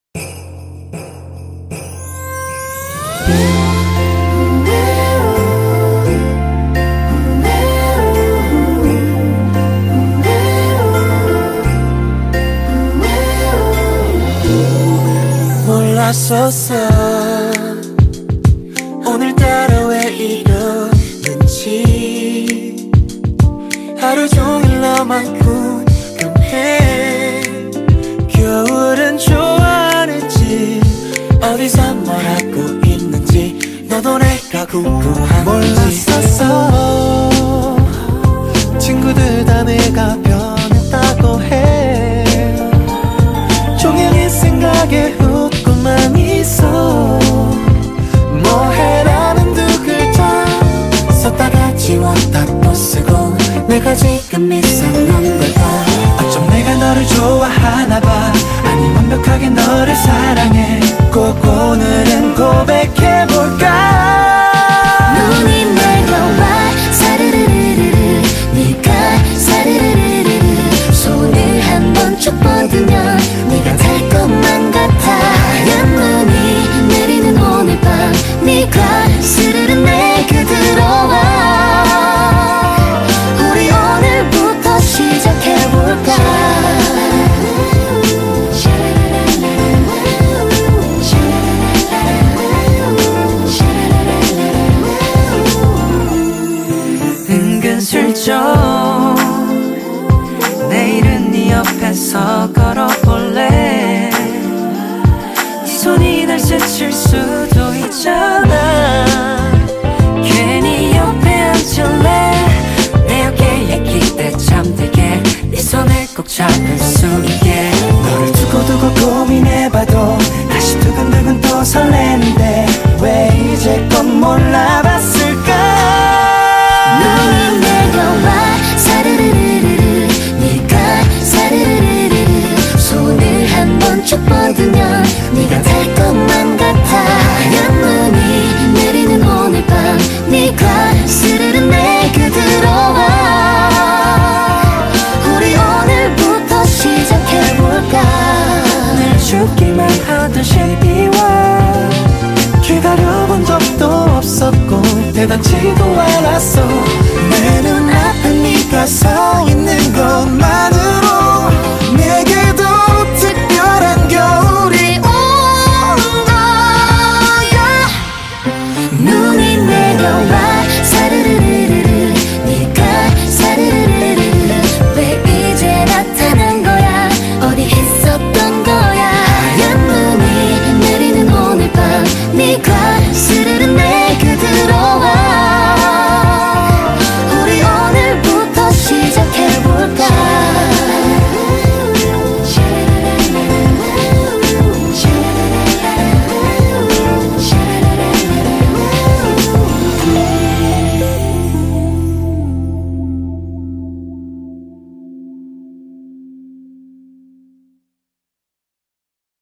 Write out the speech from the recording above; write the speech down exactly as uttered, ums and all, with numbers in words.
몰랐었어 오늘따라 왜 이러는지 하루 종일 너만 궁금해 겨울은 좋아하는지 어디서 뭘 하고 있는지 너도 내가 궁금한지 몰랐었어 친구들 다 내가 변했다고 해 종일 네 생각에 웃고만 있어 뭐해라는 두 글자 썼다가 지웠다 또 쓰고 내가 지금 이상한 걸까 어쩜 내가 너를 좋아하나봐 아니 완벽하게 너를 사랑해 꼭 오늘은 고백해볼까 눈이 내려와 사르르르르르 네가 사르르르르르 손을 한번 쭉 뻗으면 네가 달 것만 같아 하얀 눈이 내리는 오늘 밤 네가 스르르 내게 들어와 우리 오늘부터 시작해볼까 은근슬쩍 내일은 네 옆에서 걸어볼래 네 손이 날 스칠 수도 있잖아 괜히 옆에 앉을래 내 어깨에 기대 잠들게 네 손을 꼭 잡을 수 있게 너를 두고 두고 고민해봐도 다시 두근두근 또 설레는데 왜 이제껏 몰라봤을까 눈이 내려와 사르르르르르 네가 사르르르르르 손을 한번 쭉 뻗으면 네가 달 것만 같아 하얀 눈이 내리는 오늘 밤 네가 스르르 내게 들어와 우리 오늘부터 시작해볼까 늘 죽기만 하던 십이월 기다려본 적도 없었고 대단지도 않았어 내 눈앞에 네가 서 있는 것만